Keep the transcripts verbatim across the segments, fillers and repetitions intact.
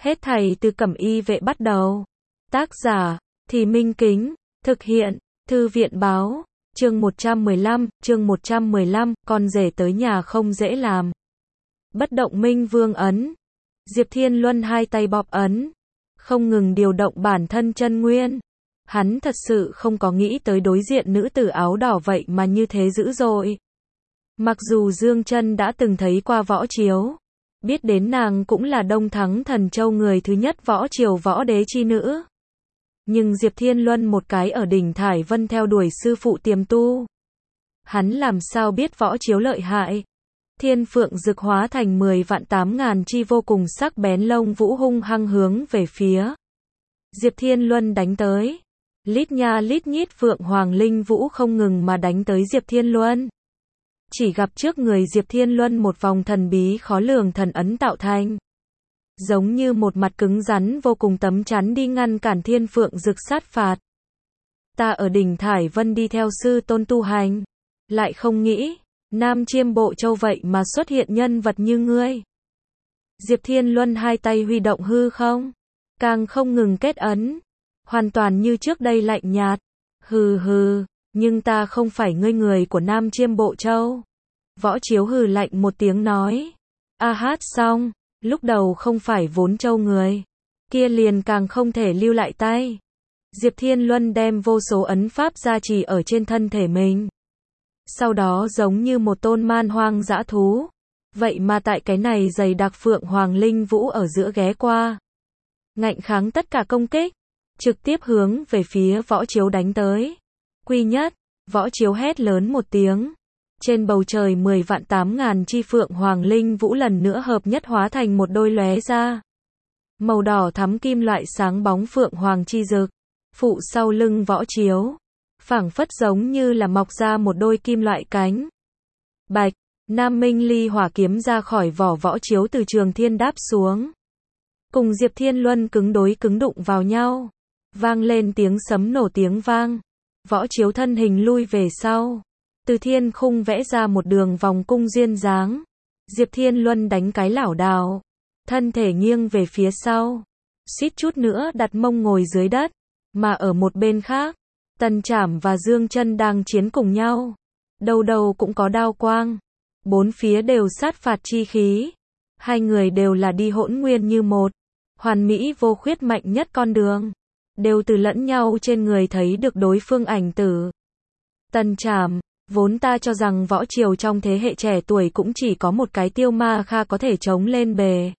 Hết thảy từ Cẩm Y vệ bắt đầu. Tác giả, Thì Minh Kính, thực hiện, Thư viện báo, chương một trăm mười lăm, chương một trăm mười lăm, con rể tới nhà không dễ làm. Bất động minh vương ấn. Diệp Thiên Luân hai tay bóp ấn, không ngừng điều động bản thân chân nguyên. Hắn thật sự không có nghĩ tới đối diện nữ tử áo đỏ vậy mà như thế dữ dội. Mặc dù Dương Chân đã từng thấy qua Võ Chiếu, biết đến nàng cũng là Đông Thắng Thần Châu người thứ nhất võ triều võ đế chi nữ. Nhưng Diệp Thiên Luân một cái ở đỉnh Thải Vân theo đuổi sư phụ tiềm tu. Hắn làm sao biết Võ Chiếu lợi hại. Thiên Phượng Dực hóa thành mười vạn tám ngàn chi vô cùng sắc bén lông vũ hung hăng hướng về phía Diệp Thiên Luân đánh tới. Lít nha lít nhít Phượng Hoàng Linh Vũ không ngừng mà đánh tới Diệp Thiên Luân. Chỉ gặp trước người Diệp Thiên Luân một vòng thần bí khó lường thần ấn tạo thành. Giống như một mặt cứng rắn vô cùng tấm chắn đi ngăn cản Thiên Phượng Dực sát phạt. Ta ở đỉnh Thải Vân đi theo sư tôn tu hành. Lại không nghĩ, Nam Chiêm Bộ Châu vậy mà xuất hiện nhân vật như ngươi. Diệp Thiên Luân hai tay huy động hư không, càng không ngừng kết ấn. Hoàn toàn như trước đây lạnh nhạt. Hừ hừ, nhưng ta không phải ngươi người của Nam Chiêm Bộ Châu. Võ Chiếu hừ lạnh một tiếng nói. A hát xong, lúc đầu không phải vốn châu người, kia liền càng không thể lưu lại tay. Diệp Thiên Luân đem vô số ấn pháp gia trì ở trên thân thể mình. Sau đó giống như một tôn man hoang dã thú. Vậy mà tại cái này dày đặc Phượng Hoàng Linh Vũ ở giữa ghé qua. Ngạnh kháng tất cả công kích. Trực tiếp hướng về phía Võ Chiếu đánh tới. Quy nhất, Võ Chiếu hét lớn một tiếng. Trên bầu trời mười vạn tám ngàn chi Phượng Hoàng Linh Vũ lần nữa hợp nhất hóa thành một đôi lóe ra. Màu đỏ thắm kim loại sáng bóng Phượng Hoàng chi dực. Phụ sau lưng Võ Chiếu. Phảng phất giống như là mọc ra một đôi kim loại cánh. Bạch, Nam Minh Ly hỏa kiếm ra khỏi vỏ Võ Chiếu từ trường thiên đáp xuống. Cùng Diệp Thiên Luân cứng đối cứng đụng vào nhau. Vang lên tiếng sấm nổ tiếng vang. Võ Chiếu thân hình lui về sau. Từ thiên khung vẽ ra một đường vòng cung duyên dáng. Diệp Thiên Luân đánh cái lảo đảo. Thân thể nghiêng về phía sau. Suýt chút nữa đặt mông ngồi dưới đất. Mà ở một bên khác, Tần Trảm và Dương Chân đang chiến cùng nhau. Đầu đầu cũng có đao quang. Bốn phía đều sát phạt chi khí. Hai người đều là đi hỗn nguyên như một. Hoàn mỹ vô khuyết mạnh nhất con đường. Đều từ lẫn nhau trên người thấy được đối phương ảnh tử. Tần Trảm, vốn ta cho rằng võ triều trong thế hệ trẻ tuổi cũng chỉ có một cái Tiêu Ma Kha có thể chống lên bề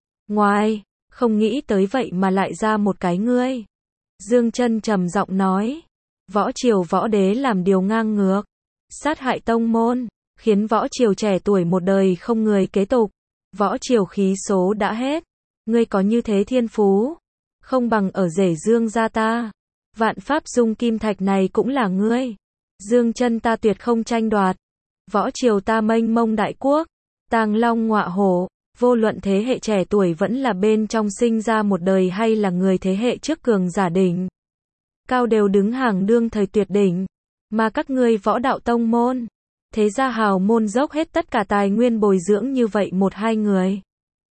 ngoài, không nghĩ tới vậy mà lại ra một cái ngươi. Dương Chân trầm giọng nói, võ triều võ đế làm điều ngang ngược, sát hại tông môn, khiến võ triều trẻ tuổi một đời không người kế tục. Võ triều khí số đã hết, ngươi có như thế thiên phú, không bằng ở rể Dương gia ta. Vạn pháp dung kim thạch này cũng là ngươi. Dương Chân ta tuyệt không tranh đoạt. Võ triều ta mênh mông đại quốc, tàng long ngọa hổ, vô luận thế hệ trẻ tuổi vẫn là bên trong sinh ra một đời hay là người thế hệ trước cường giả đỉnh cao đều đứng hàng đương thời tuyệt đỉnh. Mà các ngươi võ đạo tông môn, thế gia hào môn dốc hết tất cả tài nguyên bồi dưỡng như vậy một hai người.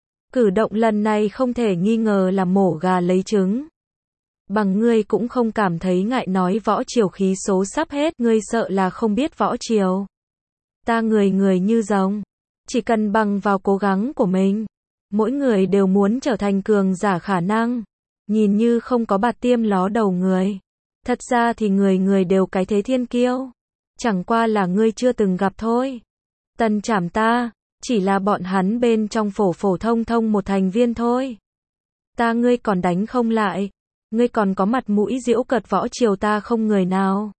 Cử động lần này không thể nghi ngờ là mổ gà lấy trứng. Bằng ngươi cũng không cảm thấy ngại nói võ triều khí số sắp hết, ngươi sợ là không biết võ triều. Ta người người như rồng, chỉ cần bằng vào cố gắng của mình, mỗi người đều muốn trở thành cường giả khả năng, nhìn như không có bạt tiêm ló đầu người. Thật ra thì người người đều cái thế thiên kiêu, chẳng qua là ngươi chưa từng gặp thôi. Tần Trảm ta, chỉ là bọn hắn bên trong phổ phổ thông thông một thành viên thôi. Ta ngươi còn đánh không lại. Ngươi còn có mặt mũi giễu cợt võ triều ta không người nào.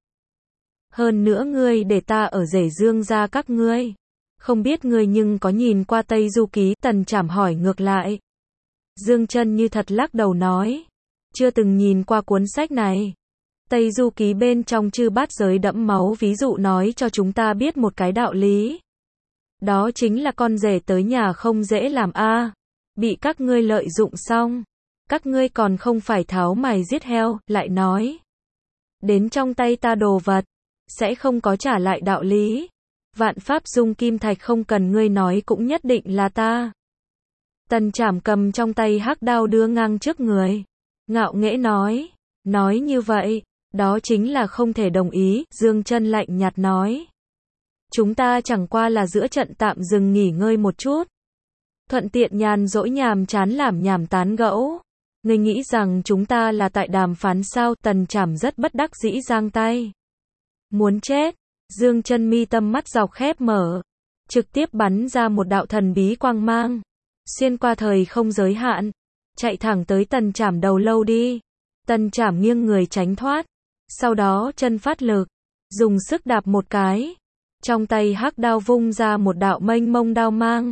Hơn nữa ngươi để ta ở rể Dương gia các ngươi. Không biết ngươi nhưng có nhìn qua Tây Du Ký? Tần Trảm hỏi ngược lại. Dương Chân như thật lắc đầu nói. Chưa từng nhìn qua cuốn sách này. Tây Du Ký bên trong chư bát giới đẫm máu ví dụ nói cho chúng ta biết một cái đạo lý. Đó chính là con rể tới nhà không dễ làm a. Bị các ngươi lợi dụng xong. Các ngươi còn không phải tháo mày giết heo, lại nói. Đến trong tay ta đồ vật, sẽ không có trả lại đạo lý. Vạn pháp dung kim thạch không cần ngươi nói cũng nhất định là ta. Tần Trảm cầm trong tay hắc đao đưa ngang trước người. Ngạo nghễ nói. Nói như vậy, đó chính là không thể đồng ý, Dương Chân lạnh nhạt nói. Chúng ta chẳng qua là giữa trận tạm dừng nghỉ ngơi một chút. Thuận tiện nhàn rỗi nhàm chán làm nhảm tán gẫu. Ngươi nghĩ rằng chúng ta là tại đàm phán sao? Tần Trảm rất bất đắc dĩ giang tay. Muốn chết. Dương Chân mi tâm mắt dọc khép mở. Trực tiếp bắn ra một đạo thần bí quang mang. Xuyên qua thời không giới hạn. Chạy thẳng tới Tần Trảm đầu lâu đi. Tần Trảm nghiêng người tránh thoát. Sau đó chân phát lực. Dùng sức đạp một cái. Trong tay hắc đao vung ra một đạo mênh mông đao mang.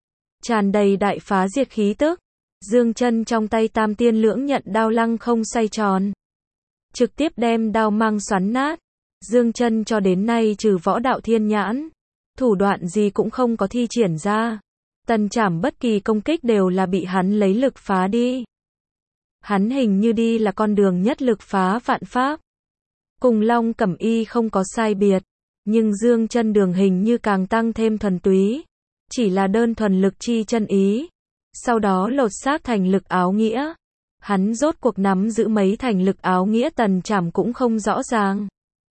Tràn đầy đại phá diệt khí tức. Dương Chân trong tay tam tiên lưỡng nhận đao lăng không xoay tròn. Trực tiếp đem đao mang xoắn nát. Dương Chân cho đến nay trừ võ đạo thiên nhãn. Thủ đoạn gì cũng không có thi triển ra. Tần Trảm bất kỳ công kích đều là bị hắn lấy lực phá đi. Hắn hình như đi là con đường nhất lực phá vạn pháp. Cùng Long Cẩm Y không có sai biệt. Nhưng Dương Chân đường hình như càng tăng thêm thuần túy. Chỉ là đơn thuần lực chi chân ý. Sau đó lột xác thành lực áo nghĩa. Hắn rốt cuộc nắm giữ mấy thành lực áo nghĩa Tần Trảm cũng không rõ ràng.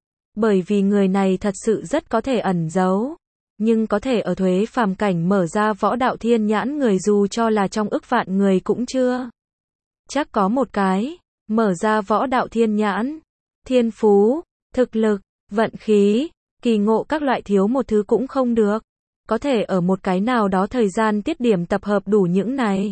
Bởi vì người này thật sự rất có thể ẩn giấu. Nhưng có thể ở thuế phàm cảnh mở ra võ đạo thiên nhãn người dù cho là trong ức vạn người cũng chưa. Chắc có một cái. Mở ra võ đạo thiên nhãn. Thiên phú, thực lực, vận khí, kỳ ngộ các loại thiếu một thứ cũng không được. Có thể ở một cái nào đó thời gian tiết điểm tập hợp đủ những này.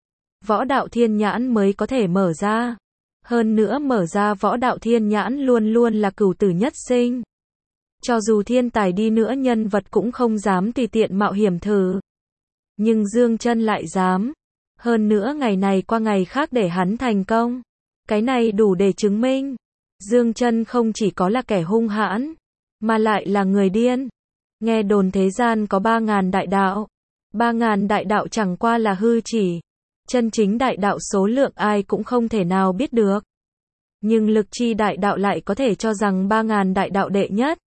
Võ đạo thiên nhãn mới có thể mở ra. Hơn nữa mở ra võ đạo thiên nhãn luôn luôn là cửu tử nhất sinh. Cho dù thiên tài đi nữa nhân vật cũng không dám tùy tiện mạo hiểm thử. Nhưng Dương Chân lại dám. Hơn nữa ngày này qua ngày khác để hắn thành công. Cái này đủ để chứng minh. Dương Chân không chỉ có là kẻ hung hãn. Mà lại là người điên. Nghe đồn thế gian có ba ngàn đại đạo. Ba ngàn đại đạo chẳng qua là hư chỉ. Chân chính đại đạo số lượng ai cũng không thể nào biết được. Nhưng lực chi đại đạo lại có thể cho rằng ba ngàn đại đạo đệ nhất.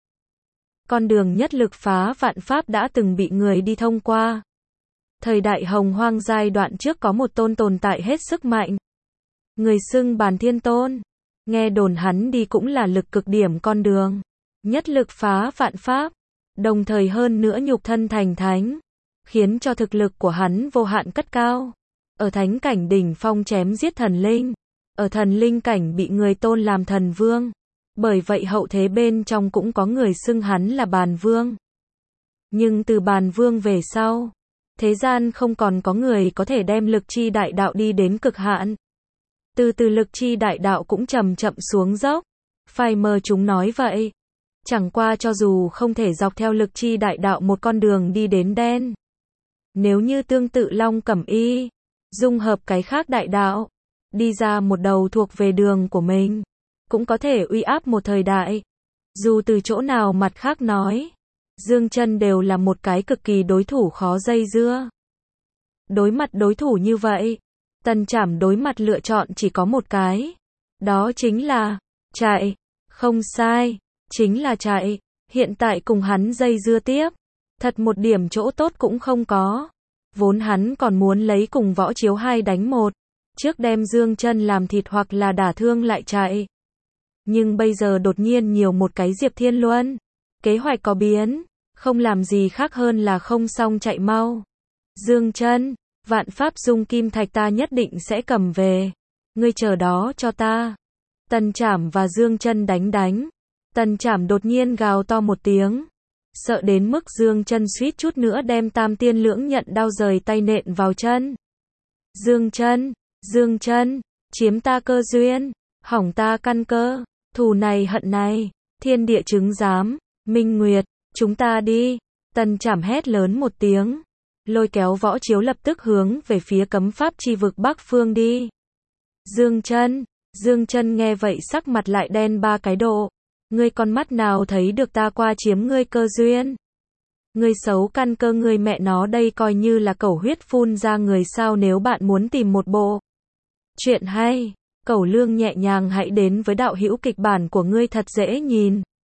Con đường nhất lực phá vạn pháp đã từng bị người đi thông qua. Thời đại hồng hoang giai đoạn trước có một tôn tồn tại hết sức mạnh. Người xưng Bàn Thiên Tôn. Nghe đồn hắn đi cũng là lực cực điểm con đường. Nhất lực phá vạn pháp. Đồng thời hơn nữa nhục thân thành thánh. Khiến cho thực lực của hắn vô hạn cất cao. Ở thánh cảnh đỉnh phong chém giết thần linh. Ở thần linh cảnh bị người tôn làm thần vương. Bởi vậy hậu thế bên trong cũng có người xưng hắn là Bàn Vương. Nhưng từ Bàn Vương về sau, thế gian không còn có người có thể đem lực chi đại đạo đi đến cực hạn. Từ từ lực chi đại đạo cũng chậm chậm xuống dốc. Phai mờ chúng nói vậy. Chẳng qua cho dù không thể dọc theo lực chi đại đạo một con đường đi đến đen. Nếu như tương tự Long Cẩm Y, dung hợp cái khác đại đạo, đi ra một đầu thuộc về đường của mình, cũng có thể uy áp một thời đại. Dù từ chỗ nào mặt khác nói, Dương Chân đều là một cái cực kỳ đối thủ khó dây dưa. Đối mặt đối thủ như vậy, Tần Trảm đối mặt lựa chọn chỉ có một cái. Đó chính là chạy. Không sai, chính là chạy. Hiện tại cùng hắn dây dưa tiếp, thật một điểm chỗ tốt cũng không có. Vốn hắn còn muốn lấy cùng Võ Chiếu hai đánh một, trước đem Dương Chân làm thịt hoặc là đả thương lại chạy. Nhưng bây giờ đột nhiên nhiều một cái Diệp Thiên Luân. Kế hoạch có biến, không làm gì khác hơn là không xong chạy mau. Dương Chân, vạn pháp dung kim thạch ta nhất định sẽ cầm về. Ngươi chờ đó cho ta. Tần Trảm và Dương Chân đánh đánh. Tần Trảm đột nhiên gào to một tiếng. Sợ đến mức Dương Chân suýt chút nữa đem tam tiên lưỡng nhận đao rời tay nện vào chân. Dương Chân, Dương Chân, chiếm ta cơ duyên, hỏng ta căn cơ, thù này hận này, thiên địa chứng giám, Minh Nguyệt, chúng ta đi. Tần Trảm hét lớn một tiếng, lôi kéo Võ Chiếu lập tức hướng về phía cấm pháp chi vực Bắc Phương đi. Dương Chân, Dương Chân nghe vậy sắc mặt lại đen ba cái độ. Ngươi con mắt nào thấy được ta qua chiếm ngươi cơ duyên? Ngươi xấu căn cơ ngươi mẹ nó đây coi như là cẩu huyết phun ra người sao nếu bạn muốn tìm một bộ chuyện hay, cẩu lương nhẹ nhàng hãy đến với đạo hữu kịch bản của ngươi thật dễ nhìn.